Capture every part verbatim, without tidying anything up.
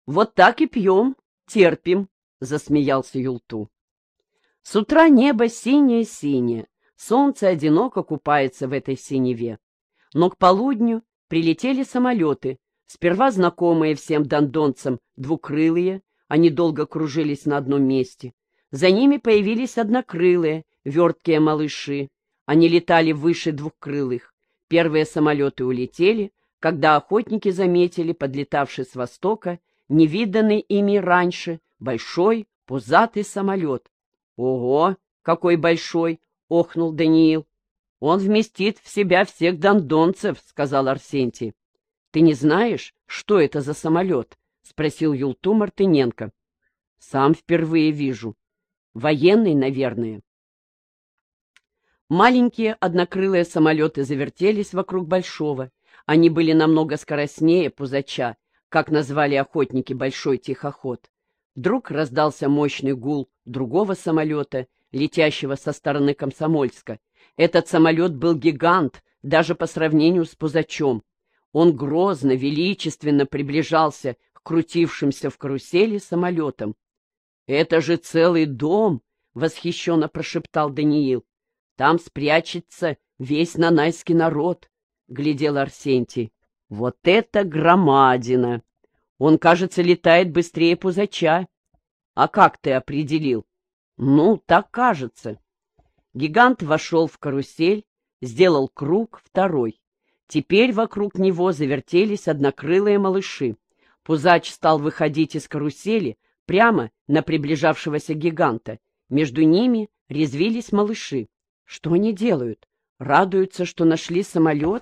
Вот так и пьем, терпим, — засмеялся Юлту. С утра небо синее-синее, солнце одиноко купается в этой синеве. Но к полудню прилетели самолеты, сперва знакомые всем дондонцам двукрылые, они долго кружились на одном месте. За ними появились однокрылые, верткие малыши. Они летали выше двухкрылых. Первые самолеты улетели, когда охотники заметили, подлетавший с востока, невиданный ими раньше, большой пузатый самолет. «Ого, какой большой!» — охнул Даниил. «Он вместит в себя всех дондонцев», — сказал Арсентий. «Ты не знаешь, что это за самолет?» — спросил Юлту Мартыненко. «Сам впервые вижу. Военный, наверное». Маленькие однокрылые самолеты завертелись вокруг большого. Они были намного скоростнее пузача, как назвали охотники большой тихоход. Вдруг раздался мощный гул другого самолета, летящего со стороны Комсомольска. Этот самолет был гигант, даже по сравнению с пузачом. Он грозно, величественно приближался к крутившимся в карусели самолетам. «Это же целый дом!» — восхищенно прошептал Даниил. «Там спрячется весь нанайский народ», — глядел Арсентий. «Вот это громадина! Он, кажется, летает быстрее пузача. А как ты определил?» «Ну, так кажется». Гигант вошел в карусель, сделал круг, второй. Теперь вокруг него завертелись однокрылые малыши. Пузач стал выходить из карусели прямо на приближавшегося гиганта. Между ними резвились малыши. Что они делают? Радуются, что нашли самолет?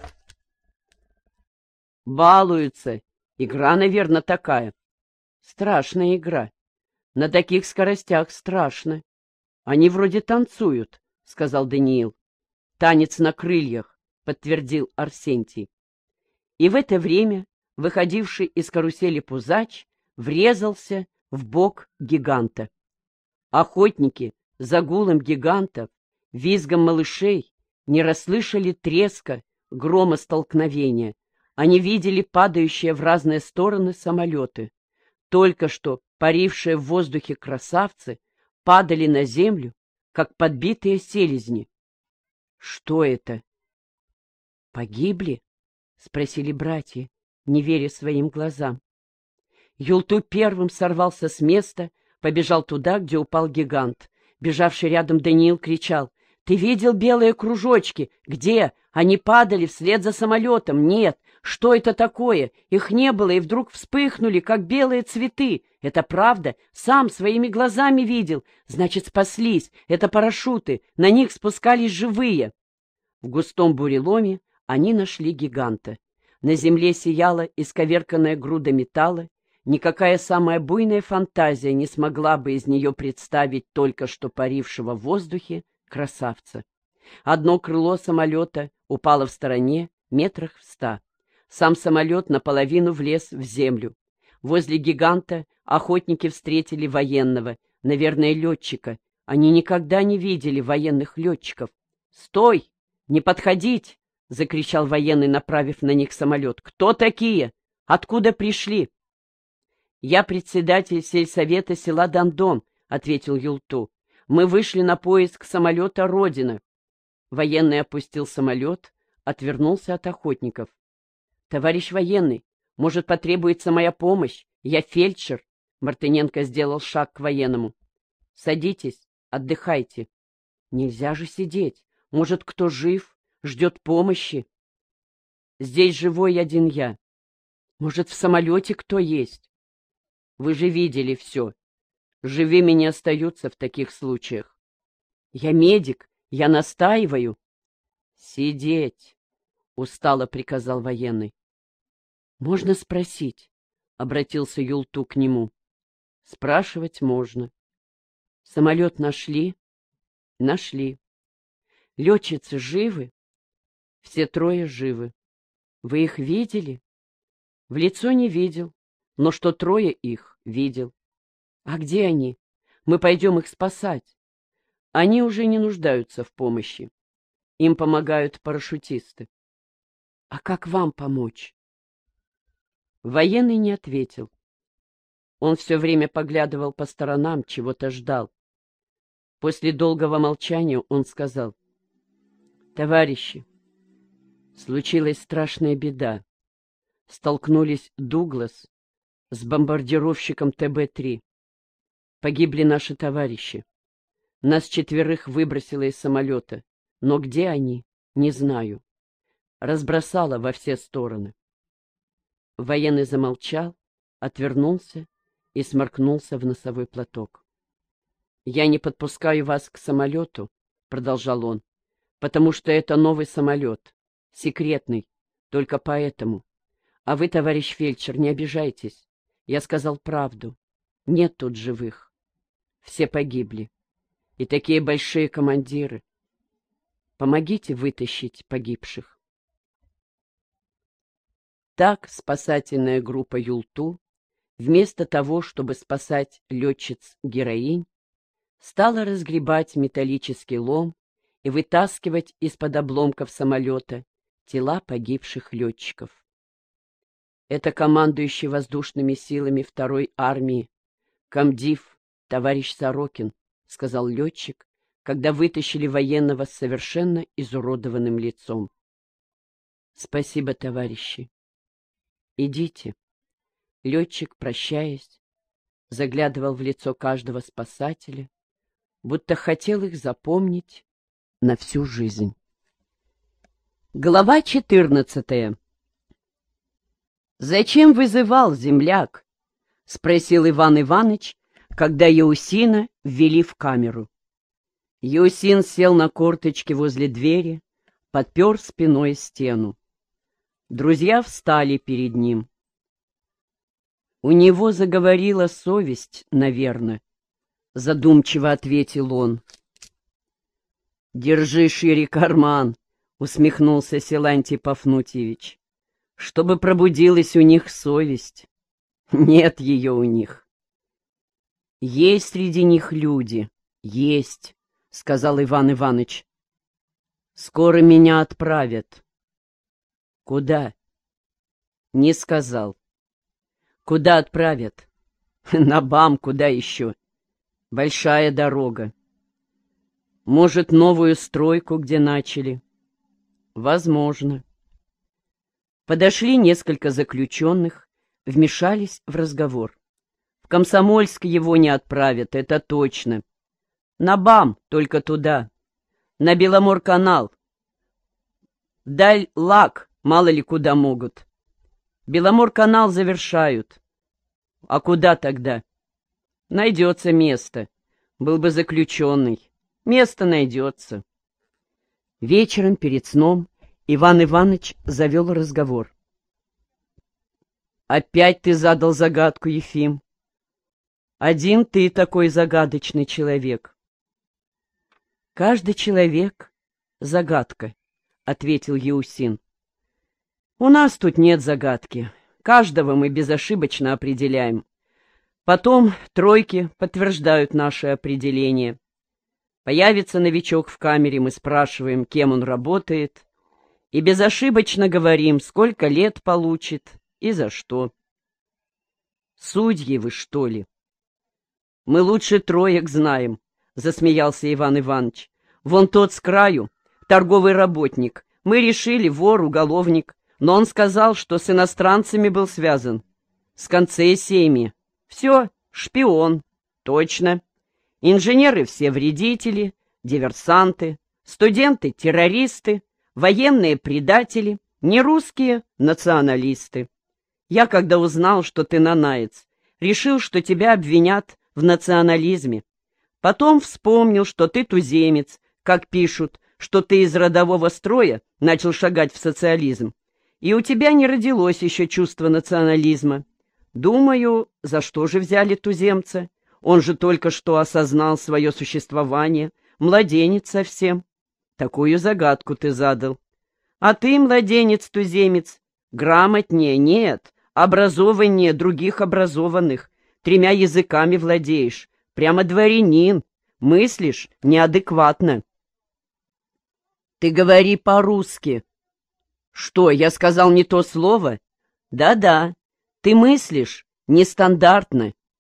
Балуются. Игра, наверное, такая. Страшная игра. На таких скоростях страшно. Они вроде танцуют, — сказал Даниил. Танец на крыльях, — подтвердил Арсентий. И в это время выходивший из карусели пузач врезался в бок гиганта. Охотники за гулом гигантов, визгом малышей не расслышали треска, грома столкновения. Они видели падающие в разные стороны самолеты. Только что парившие в воздухе красавцы падали на землю, как подбитые селезни. Что это? Погибли? — спросили братья, не веря своим глазам. Юлту первым сорвался с места, побежал туда, где упал гигант. Бежавший рядом Даниил кричал: «Ты видел белые кружочки? Где? Они падали вслед за самолетом. Нет! Что это такое? Их не было, и вдруг вспыхнули, как белые цветы. Это правда? Сам своими глазами видел. Значит, спаслись. Это парашюты. На них спускались живые». В густом буреломе они нашли гиганта. На земле сияла исковерканная груда металла. Никакая самая буйная фантазия не смогла бы из нее представить только что парившего в воздухе красавца. Одно крыло самолета упало в стороне, метрах в ста. Сам самолет наполовину влез в землю. Возле гиганта охотники встретили военного, наверное, летчика. Они никогда не видели военных летчиков. «Стой! Не подходить!» — закричал военный, направив на них самолет. «Кто такие? Откуда пришли?» «Я председатель сельсовета села Дондон», — ответил Юлту. «Мы вышли на поиск самолета «Родина». Военный опустил самолет, отвернулся от охотников. «Товарищ военный, может, потребуется моя помощь? Я фельдшер». Мартыненко сделал шаг к военному. «Садитесь, отдыхайте». «Нельзя же сидеть. Может, кто жив, ждет помощи?» «Здесь живой один я. Может, в самолете кто есть?» «Вы же видели все. Живыми не остаются в таких случаях». «Я медик, я настаиваю». «Сидеть», — устало приказал военный. «Можно спросить?» — обратился Юлту к нему. «Спрашивать можно». «Самолет нашли?» «Нашли». «Летчицы живы?» «Все трое живы». «Вы их видели?» «В лицо не видел, но что трое их видел». «А где они? Мы пойдем их спасать». «Они уже не нуждаются в помощи. Им помогают парашютисты». «А как вам помочь?» Военный не ответил. Он все время поглядывал по сторонам, чего-то ждал. После долгого молчания он сказал: «Товарищи, случилась страшная беда. Столкнулись Дуглас с бомбардировщиком Тэ Бэ три. Погибли наши товарищи. Нас четверых выбросило из самолета, но где они, не знаю. Разбросало во все стороны». Военный замолчал, отвернулся и сморкнулся в носовой платок. «Я не подпускаю вас к самолету», — продолжал он, — «потому что это новый самолет, секретный, только поэтому. А вы, товарищ фельдшер, не обижайтесь. Я сказал правду. Нет тут живых. Все погибли. И такие большие командиры. Помогите вытащить погибших». Так спасательная группа Юлту, вместо того, чтобы спасать летчиц-героинь, стала разгребать металлический лом и вытаскивать из-под обломков самолета тела погибших летчиков. Это командующий воздушными силами второй армии, комдив товарищ Сорокин, — сказал летчик, когда вытащили военного с совершенно изуродованным лицом. — Спасибо, товарищи. Идите. Летчик, прощаясь, заглядывал в лицо каждого спасателя, будто хотел их запомнить на всю жизнь. Глава четырнадцатая. «Зачем вызывал, земляк?» — спросил Иван Иваныч, когда Еусина ввели в камеру. Еусин сел на корточки возле двери, подпер спиной стену. Друзья встали перед ним. «У него заговорила совесть, наверное», — задумчиво ответил он. «Держи шире карман», — усмехнулся Силантий Пафнутьевич, — «чтобы пробудилась у них совесть. Нет ее у них». «Есть среди них люди, есть», — сказал Иван Иваныч. «Скоро меня отправят». «Куда?» «Не сказал». «Куда отправят?» «На БАМ, куда еще? Большая дорога». «Может, новую стройку, где начали?» «Возможно». Подошли несколько заключенных, вмешались в разговор. «В Комсомольск его не отправят, это точно. На БАМ, только туда. На Беломорканал. Вдаль ЛАГ, мало ли куда могут. Беломорканал завершают. А куда тогда? Найдется место. Был бы заключенный. Место найдется». Вечером перед сном Иван Иваныч завел разговор. «Опять ты задал загадку, Ефим. Один ты такой загадочный человек». «Каждый человек — загадка», — ответил Еусин. «У нас тут нет загадки. Каждого мы безошибочно определяем. Потом тройки подтверждают наше определение. Появится новичок в камере, мы спрашиваем, кем он работает, и безошибочно говорим, сколько лет получит и за что. Судьи вы, что ли?» «Мы лучше троек знаем», — засмеялся Иван Иванович. «Вон тот с краю, торговый работник. Мы решили, вор, уголовник, но он сказал, что с иностранцами был связан. С концессиями. Все, шпион. Точно. Инженеры все вредители, диверсанты, студенты террористы, военные предатели, нерусские националисты. Я, когда узнал, что ты нанаец, решил, что тебя обвинят в национализме. Потом вспомнил, что ты туземец, как пишут, что ты из родового строя начал шагать в социализм, и у тебя не родилось еще чувство национализма. Думаю, за что же взяли туземца? Он же только что осознал свое существование, младенец совсем. Такую загадку ты задал. А ты, младенец-туземец, грамотнее нет, образованнее других образованных, тремя языками владеешь, прямо дворянин, мыслишь неадекватно. Ты говори по-русски. Что, я сказал не то слово? Да-да, ты мыслишь нестандартно,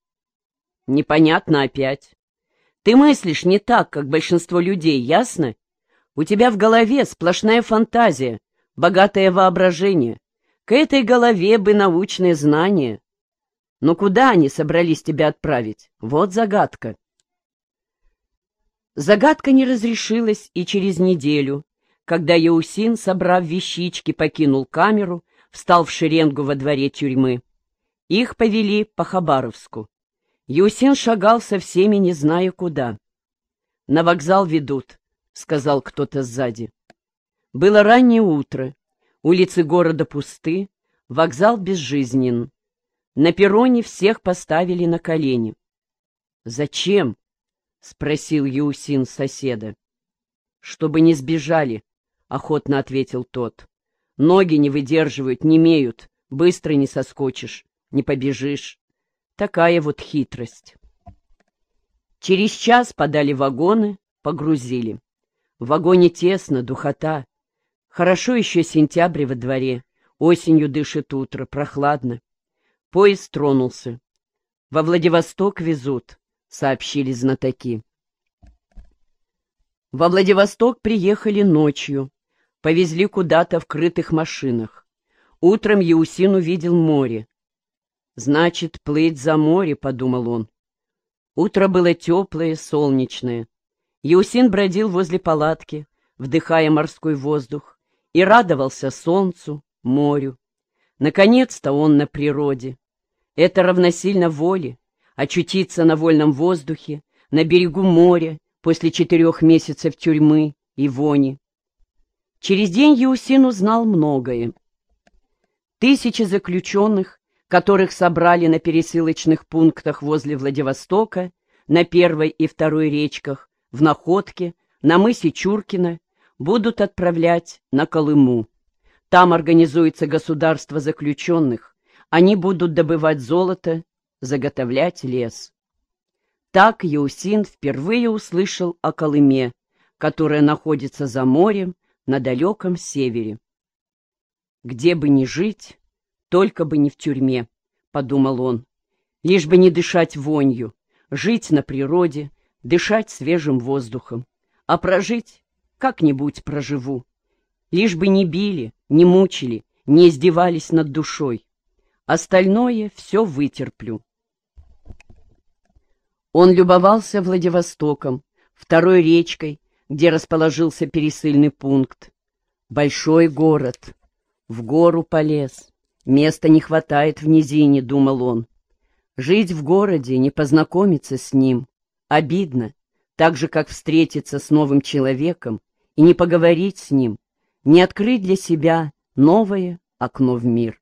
Непонятно опять. Ты мыслишь не так, как большинство людей, ясно? У тебя в голове сплошная фантазия, богатое воображение. К этой голове бы научные знания. Но куда они собрались тебя отправить? Вот загадка. Загадка не разрешилась и через неделю, когда Еусин, собрав вещички, покинул камеру, встал в шеренгу во дворе тюрьмы. Их повели по Хабаровску. Еусин шагал со всеми, не зная куда. «На вокзал ведут», — сказал кто-то сзади. Было раннее утро, улицы города пусты, вокзал безжизнен. На перроне всех поставили на колени. «Зачем?» — спросил Еусин соседа. «Чтобы не сбежали», — охотно ответил тот. «Ноги не выдерживают, немеют, быстро не соскочишь, не побежишь. Такая вот хитрость». Через час подали вагоны, погрузили. В вагоне тесно, духота. Хорошо еще сентябрь во дворе, осенью дышит утро, прохладно. Поезд тронулся. «Во Владивосток везут», — сообщили знатоки. Во Владивосток приехали ночью, повезли куда-то в крытых машинах. Утром Еусин увидел море. «Значит, плыть за море», — подумал он. Утро было теплое, солнечное. Еусин бродил возле палатки, вдыхая морской воздух, и радовался солнцу, морю. Наконец-то он на природе. Это равносильно воле — очутиться на вольном воздухе, на берегу моря, после четырех месяцев тюрьмы и вони. Через день Еусин узнал многое. Тысячи заключенных, которых собрали на пересылочных пунктах возле Владивостока, на Первой и Второй речках, в Находке, на мысе Чуркина, будут отправлять на Колыму. Там организуется государство заключенных, они будут добывать золото, заготовлять лес. Так Еусин впервые услышал о Колыме, которая находится за морем на далеком севере. «Где бы ни жить, только бы не в тюрьме», — подумал он, «лишь бы не дышать вонью, жить на природе, дышать свежим воздухом, а прожить как-нибудь проживу, лишь бы не били, не мучили, не издевались над душой. Остальное все вытерплю». Он любовался Владивостоком, второй речкой, где расположился пересыльный пункт. Большой город. В гору полез. Места не хватает в низине, думал он. Жить в городе, не познакомиться с ним. Обидно, так же, как встретиться с новым человеком и не поговорить с ним, не открыть для себя новое окно в мир.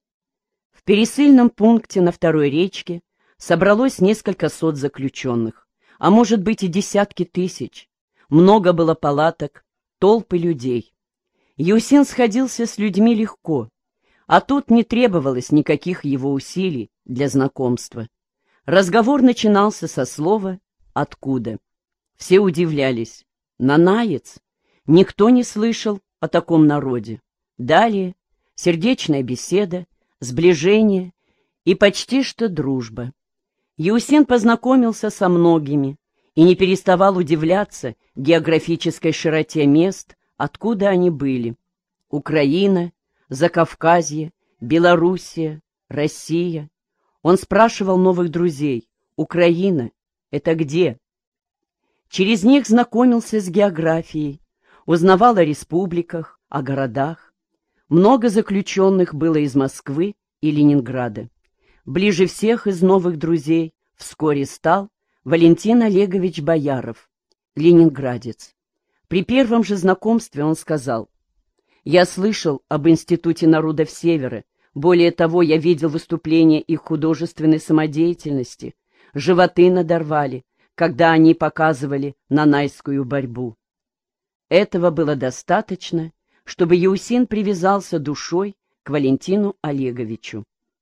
В пересыльном пункте на второй речке собралось несколько сот заключенных, а может быть и десятки тысяч. Много было палаток, толпы людей. Еусин сходился с людьми легко, а тут не требовалось никаких его усилий для знакомства. Разговор начинался со слова «откуда?». Все удивлялись. Нанаец? Никто не слышал о таком народе. Далее сердечная беседа, сближение и почти что дружба. Еусин познакомился со многими и не переставал удивляться географической широте мест, откуда они были. Украина, Закавказье, Белоруссия, Россия. Он спрашивал новых друзей: «Украина — это где?» Через них знакомился с географией, узнавал о республиках, о городах. Много заключенных было из Москвы и Ленинграда. Ближе всех из новых друзей вскоре стал Валентин Олегович Бояров, ленинградец. При первом же знакомстве он сказал: «Я слышал об Институте народов Севера, более того, я видел выступления их художественной самодеятельности, животы надорвали, когда они показывали нанайскую борьбу». Этого было достаточно, чтобы Еусин привязался душой к Валентину Олеговичу.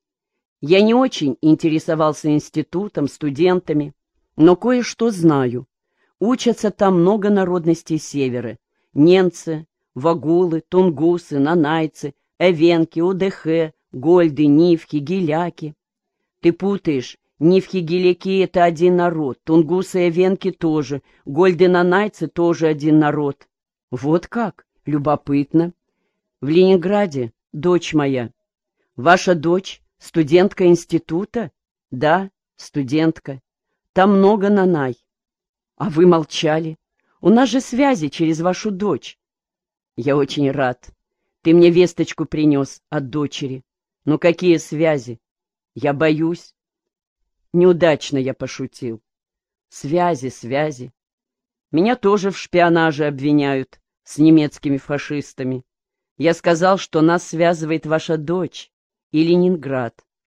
Я не очень интересовался институтом, студентами, но кое-что знаю. Учатся там много народностей Севера: немцы, вагулы, тунгусы, нанайцы, эвенки, удехе, гольды, нивки, гиляки. Ты путаешь Нивхи геляки — это один народ, тунгусы и венки тоже, гольденанайцы тоже один народ. Вот как? Любопытно. В Ленинграде дочь моя. Ваша дочь студентка института? Да, студентка. Там много нанай. А вы молчали. У нас же связи через вашу дочь. Я очень рад. Ты мне весточку принес от дочери. Ну какие связи? Я боюсь. Неудачно я пошутил. Связи, связи. Меня тоже в шпионаже обвиняют с немецкими фашистами. Я сказал, что нас связывает ваша дочь и Ленинград.